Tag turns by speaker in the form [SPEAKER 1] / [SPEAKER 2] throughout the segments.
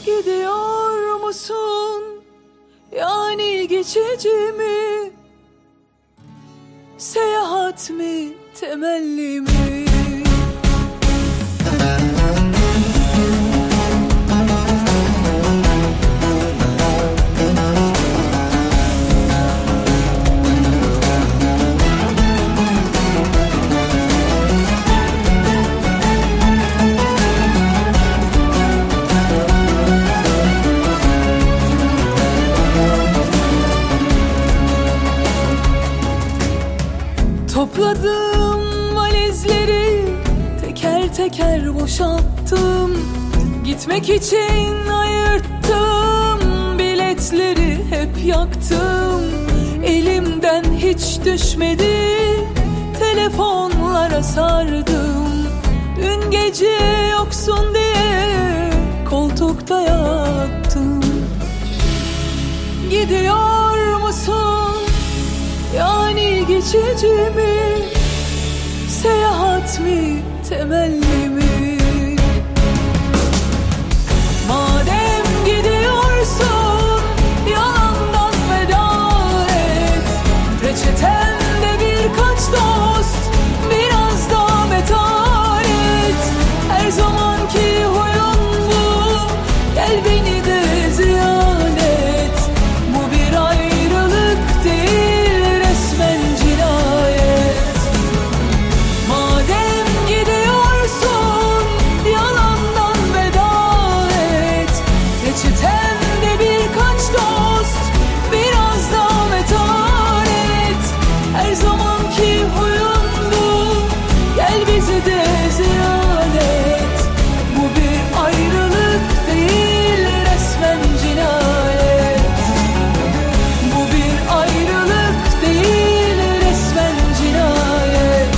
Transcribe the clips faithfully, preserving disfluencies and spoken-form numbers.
[SPEAKER 1] Gidiyor musun? Yani geçici mi? Seyahat mi, temelli mi? Topladım valizleri, teker teker boşalttım. Gitmek için ayırttım, biletleri hep yaktım. Elimden hiç düşmedi, telefonlara sardım. Dün gece yoksun diye koltukta yattım. Gidiyor musun? Yani geçici mi? Seyahat mi, temelli mi? Madem gidiyorsun, yalandan veda et. Reçetemde birkaç dost, biraz daha beter et. Her zamanki huyun bu, gel beni de ziyan et. Bu bir ayrılık değil, resmen cinayet. Madem gidiyorsun, yalandan veda et. Reçetemde birkaç dost, biraz daha beter et. Her zamanki huyun bu, gel bizi de ziyan et. Bu bir ayrılık değil, resmen cinayet. Bu bir ayrılık değil, resmen cinayet.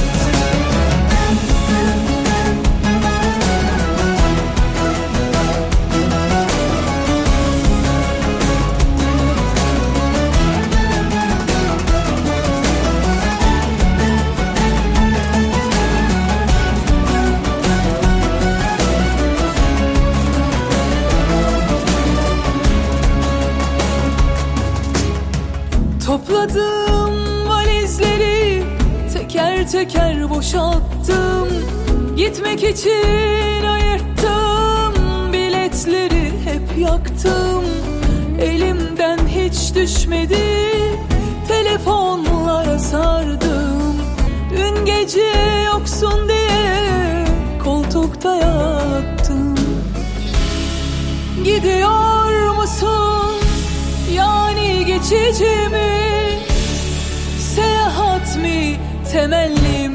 [SPEAKER 1] Topladım valizleri, teker teker boşalttım. Gitmek için ayırttım, biletleri hep yaktım. Elimden hiç düşmedi, telefonlara sardım. Dün gece yoksun diye koltukta yattım. Gidiyor musun? Yani geçici mi? Seyahat mi, temelli mi?